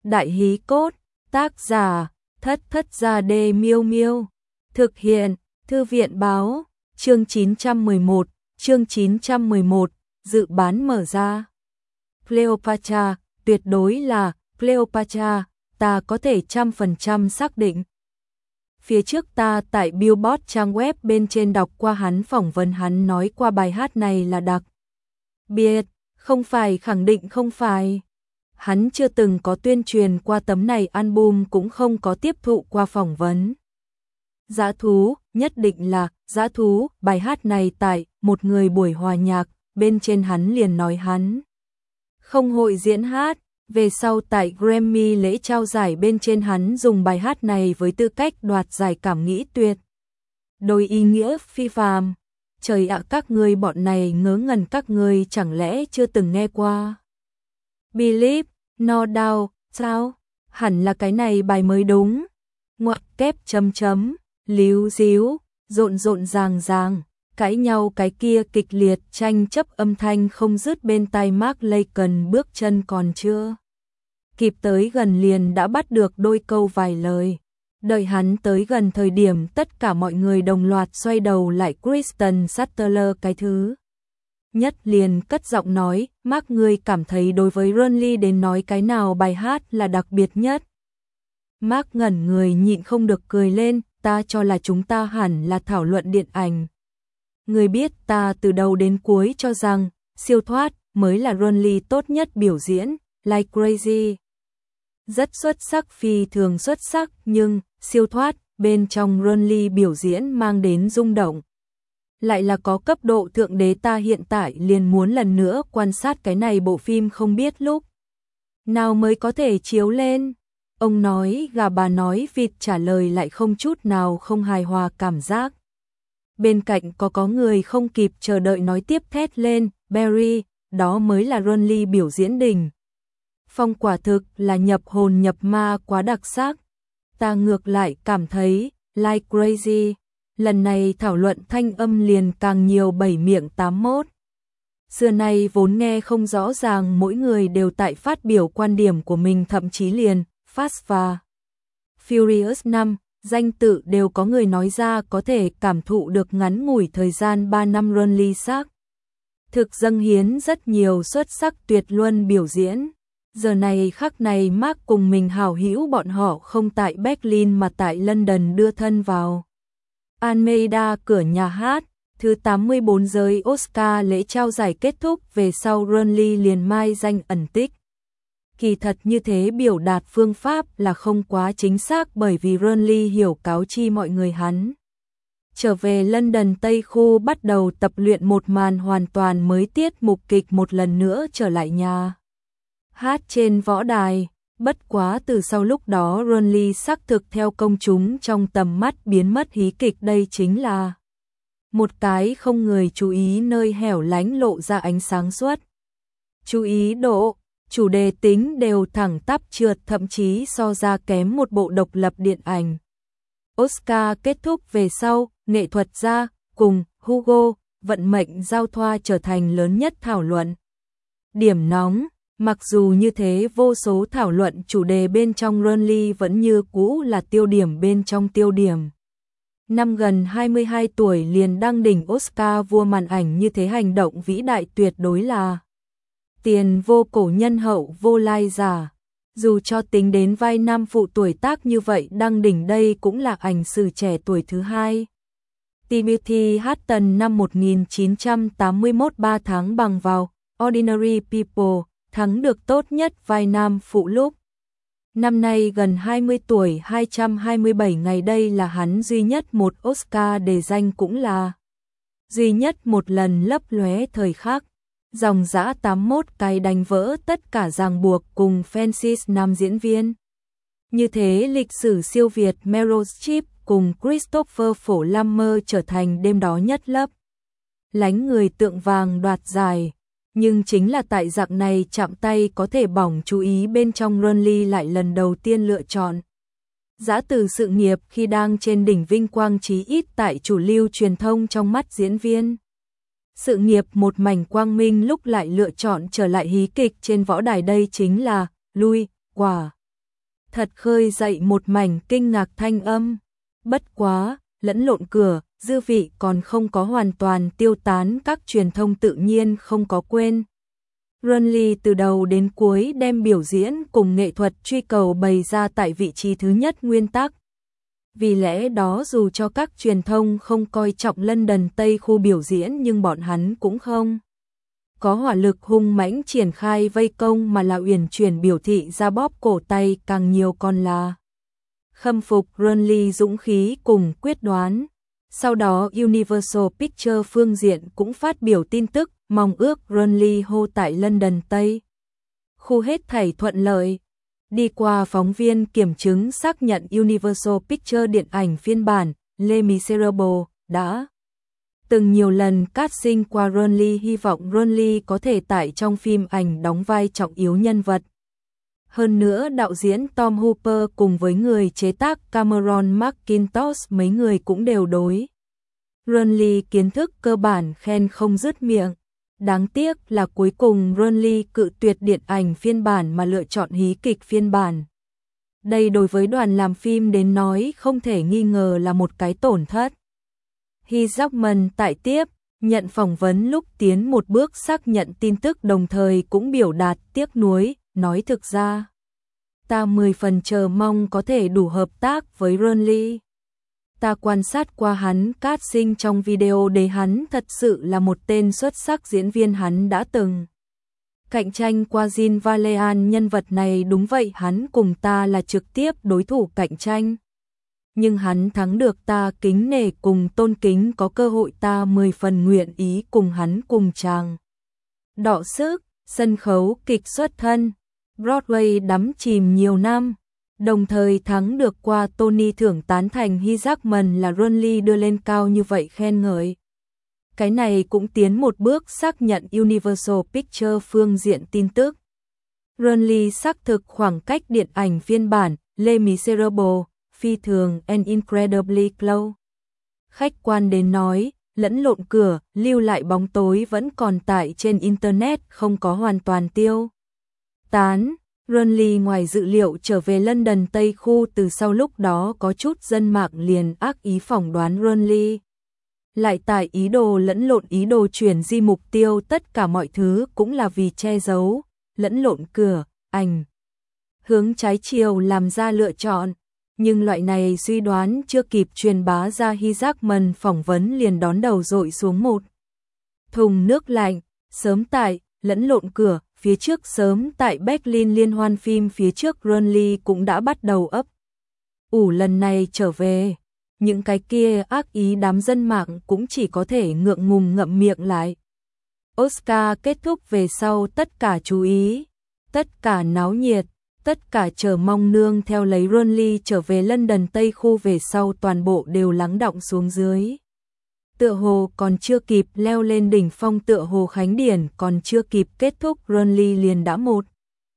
Đại hí cốt, tác giả, Thất Thất Gia Đê Miêu Miêu. Thực hiện, Thư viện Báo, chương 911, dự bán mở ra. Cleopatra, tuyệt đối là Cleopatra, ta có thể 100% xác định. Phía trước ta tại Billboard trang web bên trên đọc qua hắn phỏng vấn, hắn nói qua bài hát này là đặc biệt, không phải, khẳng định không phải. Hắn chưa từng có tuyên truyền qua tấm này album, cũng không có tiếp thụ qua phỏng vấn. Dã thú, nhất định là dã thú, bài hát này tại một người buổi hòa nhạc, bên trên hắn liền nói hắn không hội diễn hát. Về sau tại Grammy lễ trao giải bên trên hắn dùng bài hát này với tư cách đoạt giải cảm nghĩ tuyệt đối ý nghĩa phi phàm. Trời ạ, các ngươi bọn này ngớ ngẩn, các ngươi chẳng lẽ chưa từng nghe qua Believe, No Doubt sao? Hẳn là cái này bài mới đúng. Ngoặc kép chấm chấm, líu díu, rộn rộn ràng ràng, cãi nhau cái kia kịch liệt, tranh chấp âm thanh không dứt bên tai. Mark Laken bước chân còn chưa kịp tới gần liền đã bắt được đôi câu vài lời. Đợi hắn tới gần thời điểm, tất cả mọi người đồng loạt xoay đầu lại. Kristen Stewart cái thứ nhất liền cất giọng nói, Mark, ngươi cảm thấy đối với Ronly đến nói cái nào bài hát là đặc biệt nhất? Mark ngẩn người, nhịn không được cười lên, ta cho là chúng ta hẳn là thảo luận điện ảnh. Người biết ta từ đầu đến cuối cho rằng Siêu Thoát mới là Ronly tốt nhất biểu diễn. Like Crazy rất xuất sắc, phi thường xuất sắc, nhưng Siêu Thoát bên trong Ronly biểu diễn mang đến rung động lại là có cấp độ thượng đế. Ta hiện tại liền muốn lần nữa quan sát cái này bộ phim, không biết lúc nào mới có thể chiếu lên. Ông nói gà, bà nói vịt, trả lời lại không chút nào không hài hòa cảm giác. Bên cạnh có người không kịp chờ đợi nói tiếp, thét lên, Barry, đó mới là Ronly biểu diễn đỉnh phong, quả thực là nhập hồn nhập ma, quá đặc sắc. Ta ngược lại cảm thấy Like Crazy lần này thảo luận thanh âm liền càng nhiều, bảy miệng tám mốt. Xưa nay vốn nghe không rõ ràng, mỗi người đều tại phát biểu quan điểm của mình, thậm chí liền Fast và Furious 5 danh tự đều có người nói ra, có thể cảm thụ được ngắn ngủi thời gian 3 năm Ronly xác thực dâng hiến rất nhiều xuất sắc tuyệt luân biểu diễn. Giờ này khắc này, Mark cùng mình hảo hữu bọn họ không tại Berlin mà tại London đưa thân vào Almeida, cửa nhà hát. Thứ 84 giới Oscar lễ trao giải kết thúc về sau, Ronly liền mai danh ẩn tích. Kỳ thật như thế biểu đạt phương pháp là không quá chính xác, bởi vì Ronly hiểu cáo chi mọi người hắn trở về London Tây Khu bắt đầu tập luyện một màn hoàn toàn mới tiết mục kịch, một lần nữa trở lại nhà hát trên võ đài. Bất quá từ sau lúc đó Ronly xác thực theo công chúng trong tầm mắt biến mất hí kịch. Đây chính là một cái không người chú ý nơi hẻo lánh lộ ra ánh sáng suốt. Chú ý độ, chủ đề tính đều thẳng tắp trượt, thậm chí so ra kém một bộ độc lập điện ảnh. Oscar kết thúc về sau, nghệ thuật gia cùng Hugo vận mệnh giao thoa trở thành lớn nhất thảo luận điểm nóng. Mặc dù như thế, vô số thảo luận chủ đề bên trong Ronly vẫn như cũ là tiêu điểm bên trong tiêu điểm. Năm gần 22 tuổi liền đăng đỉnh Oscar vua màn ảnh, như thế hành động vĩ đại tuyệt đối là tiền vô cổ nhân hậu, vô lai giả. Dù cho tính đến vai nam phụ tuổi tác như vậy đăng đỉnh, đây cũng là ảnh sử trẻ tuổi thứ hai. Timothy Hutton năm 1981 3 tháng bằng vào Ordinary People thắng được tốt nhất vai nam phụ lúc năm nay gần 20 tuổi 227 ngày. Đây là hắn duy nhất một Oscar đề danh, cũng là duy nhất một lần lấp lóe thời khắc. Dòng dã 81 cái đánh vỡ tất cả ràng buộc cùng Francis nam diễn viên. Như thế lịch sử siêu việt Meryl Streep cùng Christopher Plummer trở thành đêm đó nhất lấp lánh người tượng vàng đoạt giải. Nhưng chính là tại dạng này chạm tay có thể bỏng chú ý bên trong, Ronly lại lần đầu tiên lựa chọn giã từ sự nghiệp khi đang trên đỉnh vinh quang, chí ít tại chủ lưu truyền thông trong mắt diễn viên. Sự nghiệp một mảnh quang minh lúc lại lựa chọn trở lại hí kịch trên võ đài. Đây chính là lui quả thật khơi dậy một mảnh kinh ngạc thanh âm. Bất quá, lẫn lộn cửa, dư vị còn không có hoàn toàn tiêu tán, các truyền thông tự nhiên không có quên. Runley từ đầu đến cuối đem biểu diễn cùng nghệ thuật truy cầu bày ra tại vị trí thứ nhất nguyên tắc. Vì lẽ đó dù cho các truyền thông không coi trọng London Tây khu biểu diễn nhưng bọn hắn cũng không có hỏa lực hung mãnh triển khai vây công mà là uyển chuyển biểu thị ra bóp cổ tay, càng nhiều còn là khâm phục Runley dũng khí cùng quyết đoán. Sau đó Universal Pictures phương diện cũng phát biểu tin tức, mong ước Runley hô tại London Tây khu hết thảy thuận lợi. Đi qua phóng viên kiểm chứng xác nhận Universal Pictures điện ảnh phiên bản Les Miserables đã từng nhiều lần casting qua Runley, hy vọng Runley có thể tại trong phim ảnh đóng vai trọng yếu nhân vật. Hơn nữa đạo diễn Tom Hooper cùng với người chế tác Cameron McIntosh mấy người cũng đều đối Runley kiến thức cơ bản khen không dứt miệng. Đáng tiếc là cuối cùng Runley cự tuyệt điện ảnh phiên bản mà lựa chọn hí kịch phiên bản. Đây đối với đoàn làm phim đến nói không thể nghi ngờ là một cái tổn thất. Hugh Jackman tại tiếp nhận phỏng vấn lúc tiến một bước xác nhận tin tức, đồng thời cũng biểu đạt tiếc nuối, nói thực ra ta 10 phần chờ mong có thể đủ hợp tác với Runley. Ta quan sát qua hắn casting trong video để hắn thật sự là một tên xuất sắc diễn viên, hắn đã từng cạnh tranh qua Jean Valjean, nhân vật này đúng vậy hắn cùng ta là trực tiếp đối thủ cạnh tranh. Nhưng hắn thắng được ta kính nể cùng tôn kính, có cơ hội ta 10 phần nguyện ý cùng hắn cùng chàng đọ sức, sân khấu kịch xuất thân, Broadway đắm chìm nhiều năm. Đồng thời thắng được qua Tony thưởng tán thành Hugh Jackman là Runley đưa lên cao như vậy khen ngợi. Cái này cũng tiến một bước xác nhận Universal Pictures phương diện tin tức. Runley xác thực khoảng cách điện ảnh phiên bản Les Miserables phi thường and incredibly close. Khách quan đến nói, lẫn lộn cửa, lưu lại bóng tối vẫn còn tại trên Internet, không có hoàn toàn tiêu tán. Runley ngoài dự liệu trở về London Tây khu, từ sau lúc đó có chút dân mạng liền ác ý phỏng đoán Runley lại tại ý đồ lẫn lộn, ý đồ chuyển di mục tiêu, tất cả mọi thứ cũng là vì che giấu lẫn lộn cửa, ảnh hướng trái chiều làm ra lựa chọn. Nhưng loại này suy đoán chưa kịp truyền bá ra, Hugh Jackman phỏng vấn liền đón đầu dội xuống một thùng nước lạnh. Sớm tại lẫn lộn cửa phía trước, sớm tại Berlin liên hoan phim phía trước, Runley cũng đã bắt đầu ấp ủ lần này trở về. Những cái kia ác ý đám dân mạng cũng chỉ có thể ngượng ngùng ngậm miệng lại. Oscar kết thúc về sau, tất cả chú ý, tất cả náo nhiệt, tất cả chờ mong nương theo lấy Runley trở về London Tây khu về sau, toàn bộ đều lắng đọng xuống dưới. Tựa hồ còn chưa kịp leo lên đỉnh phong, tựa hồ khánh điển còn chưa kịp kết thúc, Runley liền đã một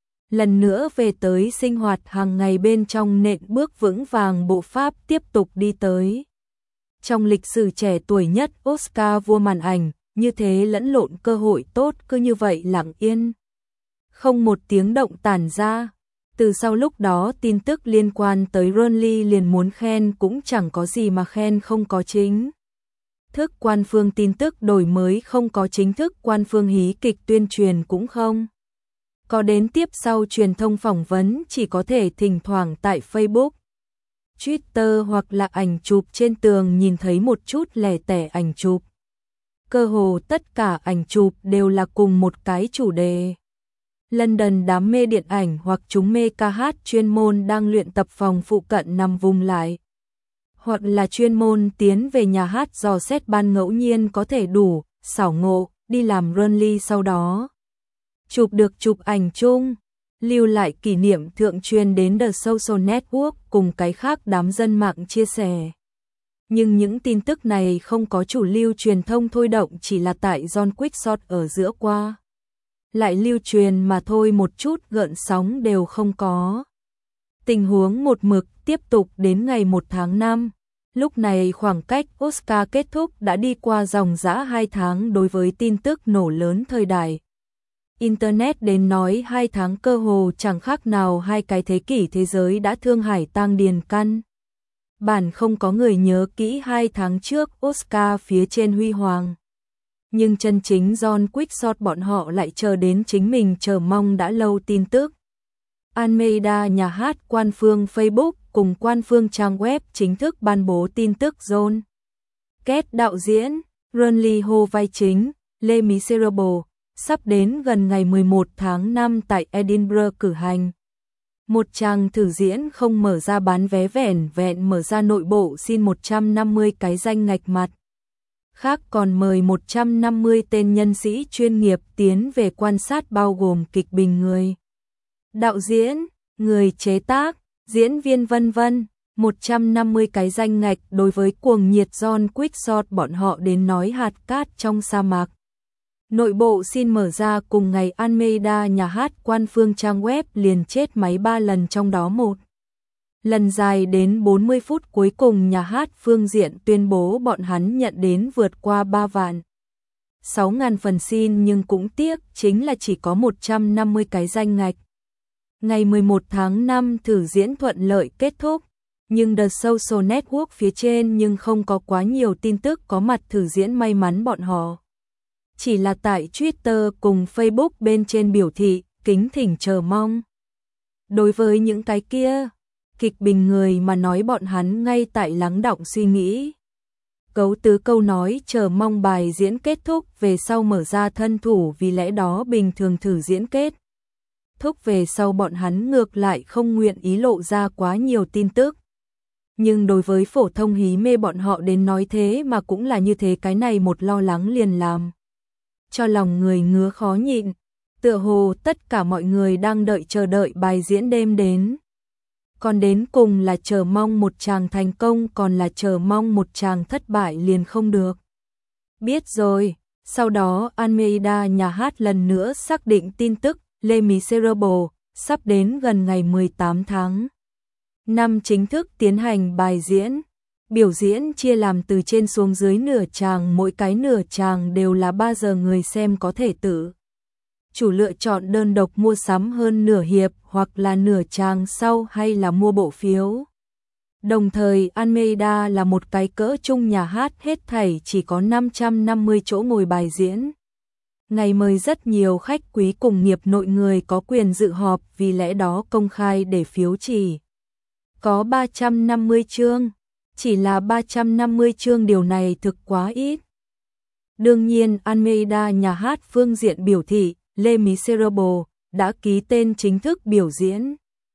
lần nữa về tới sinh hoạt hàng ngày bên trong, nện bước vững vàng bộ pháp tiếp tục đi tới. Trong lịch sử trẻ tuổi nhất Oscar vua màn ảnh, như thế lẫn lộn cơ hội tốt cứ như vậy lặng yên, không một tiếng động tản ra. Từ sau lúc đó tin tức liên quan tới Runley liền muốn khen cũng chẳng có gì mà khen, không có chính thức quan phương tin tức đổi mới, không có chính thức quan phương hí kịch tuyên truyền cũng không có đến tiếp sau truyền thông phỏng vấn, chỉ có thể thỉnh thoảng tại Facebook, Twitter hoặc là ảnh chụp trên tường nhìn thấy một chút lẻ tẻ ảnh chụp. Cơ hồ tất cả ảnh chụp đều là cùng một cái chủ đề. London đám mê điện ảnh hoặc chúng mê ca hát chuyên môn đang luyện tập phòng phụ cận nằm vùng lại, hoặc là chuyên môn tiến về nhà hát dò xét ban ngẫu nhiên có thể đủ xảo ngộ đi làm Runley, sau đó chụp được chụp ảnh chung, lưu lại kỷ niệm thượng truyền đến The Social Network cùng cái khác đám dân mạng chia sẻ. Nhưng những tin tức này không có chủ lưu truyền thông thôi động, chỉ là tại John Quixote ở giữa qua lại lưu truyền mà thôi, một chút gợn sóng đều không có. Tình huống một mực tiếp tục đến ngày 1 tháng 5. Lúc này khoảng cách Oscar kết thúc đã đi qua dòng dã 2 tháng. Đối với tin tức nổ lớn thời đại Internet đến nói 2 tháng cơ hồ chẳng khác nào 2 cái thế kỷ thế giới đã thương hải tang điền căn. Bản không có người nhớ kỹ 2 tháng trước Oscar phía trên huy hoàng. Nhưng chân chính John Quick bọn họ lại chờ đến chính mình chờ mong đã lâu tin tức. Almeida nhà hát quan phương Facebook cùng quan phương trang web chính thức ban bố tin tức John Kết đạo diễn, Ron Lee Ho vai chính, Les Miserables, sắp đến gần ngày 11 tháng 5 tại Edinburgh cử hành. Một chàng thử diễn không mở ra bán vé vẻn vẹn mở ra nội bộ xin 150 cái danh ngạch mặt. Khác còn mời 150 tên nhân sĩ chuyên nghiệp tiến về quan sát bao gồm kịch bình người, đạo diễn, người chế tác, diễn viên vân vân. 150 cái danh ngạch đối với cuồng nhiệt John Quick bọn họ đến nói hạt cát trong sa mạc. Nội bộ xin mở ra cùng ngày Almeida nhà hát quan phương trang web liền chết máy 3 lần trong đó một lần dài đến 40 phút cuối cùng nhà hát phương diện tuyên bố bọn hắn nhận đến vượt qua 3 vạn 6.000 phần xin nhưng cũng tiếc chính là chỉ có 150 cái danh ngạch. Ngày 11 tháng 5 thử diễn thuận lợi kết thúc, nhưng The Social Network phía trên nhưng không có quá nhiều tin tức có mặt thử diễn may mắn bọn họ. Chỉ là tại Twitter cùng Facebook bên trên biểu thị, kính thỉnh chờ mong. Đối với những cái kia, kịch bình người mà nói bọn hắn ngay tại lắng đọng suy nghĩ. Cấu tứ câu nói chờ mong bài diễn kết thúc về sau mở ra thân thủ vì lẽ đó bình thường thử diễn kết thúc về sau bọn hắn ngược lại không nguyện ý lộ ra quá nhiều tin tức. Nhưng đối với phổ thông hí mê bọn họ đến nói thế mà cũng là như thế cái này một lo lắng liền làm cho lòng người ngứa khó nhịn, tựa hồ tất cả mọi người đang chờ đợi bài diễn đêm đến. Còn đến cùng là chờ mong một chàng thành công còn là chờ mong một chàng thất bại liền không được. Biết rồi, sau đó Almeida nhà hát lần nữa xác định tin tức Les Miserables sắp đến gần ngày 18 tháng 5 chính thức tiến hành bài diễn. Biểu diễn chia làm từ trên xuống dưới nửa tràng, mỗi cái nửa tràng đều là 3 giờ người xem có thể tự chủ lựa chọn đơn độc mua sắm hơn nửa hiệp hoặc là nửa tràng sau hay là mua bộ phiếu. Đồng thời Almeida là một cái cỡ chung nhà hát hết thảy chỉ có 550 chỗ ngồi bài diễn. Ngày mời rất nhiều khách quý cùng nghiệp nội người có quyền dự họp vì lẽ đó công khai để phiếu chỉ có 350 chương. Chỉ là 350 chương điều này thực quá ít. Đương nhiên Almeida nhà hát phương diện biểu thị Les Miserables đã ký tên chính thức biểu diễn.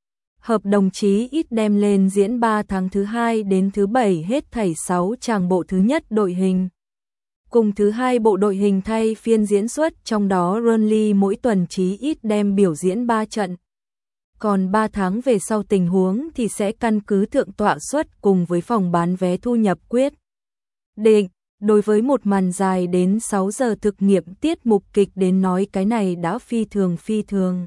Hợp đồng chí ít đem lên diễn 3 tháng thứ 2 đến thứ 7 hết thảy 6 tràng bộ thứ nhất đội hình. Cùng thứ 2 bộ đội hình thay phiên diễn xuất trong đó Ron Lee mỗi tuần chí ít đem biểu diễn 3 trận. Còn 3 tháng về sau tình huống thì sẽ căn cứ thượng tọa suất cùng với phòng bán vé thu nhập quyết định. Đối với một màn dài đến 6 giờ thực nghiệm tiết mục kịch đến nói cái này đã phi thường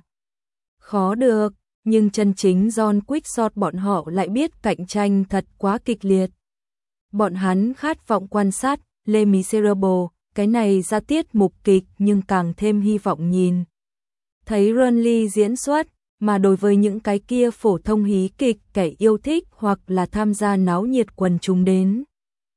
khó được, nhưng chân chính John Quick bọn họ lại biết cạnh tranh thật quá kịch liệt. Bọn hắn khát vọng quan sát Les Miserables, cái này ra tiết mục kịch nhưng càng thêm hy vọng nhìn thấy Ron Lee diễn xuất. Mà đối với những cái kia phổ thông hí kịch kẻ yêu thích hoặc là tham gia náo nhiệt quần chúng đến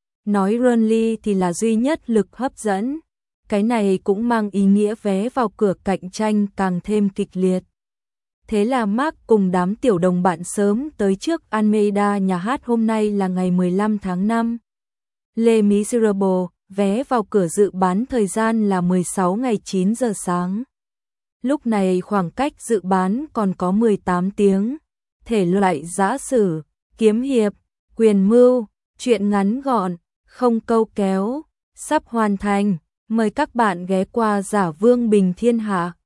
nói Ron Lee thì là duy nhất lực hấp dẫn. Cái này cũng mang ý nghĩa vé vào cửa cạnh tranh càng thêm kịch liệt. Thế là Mark cùng đám tiểu đồng bạn sớm tới trước Almeida nhà hát hôm nay là ngày 15 tháng 5. Les Miserables, vé vào cửa dự bán thời gian là 16 ngày 9 giờ sáng. Lúc này khoảng cách dự bán còn có 18 tiếng. Thể loại giã sử, kiếm hiệp, quyền mưu, truyện ngắn gọn, không câu kéo, sắp hoàn thành. Mời các bạn ghé qua Giả Vương Bình Thiên Hạ.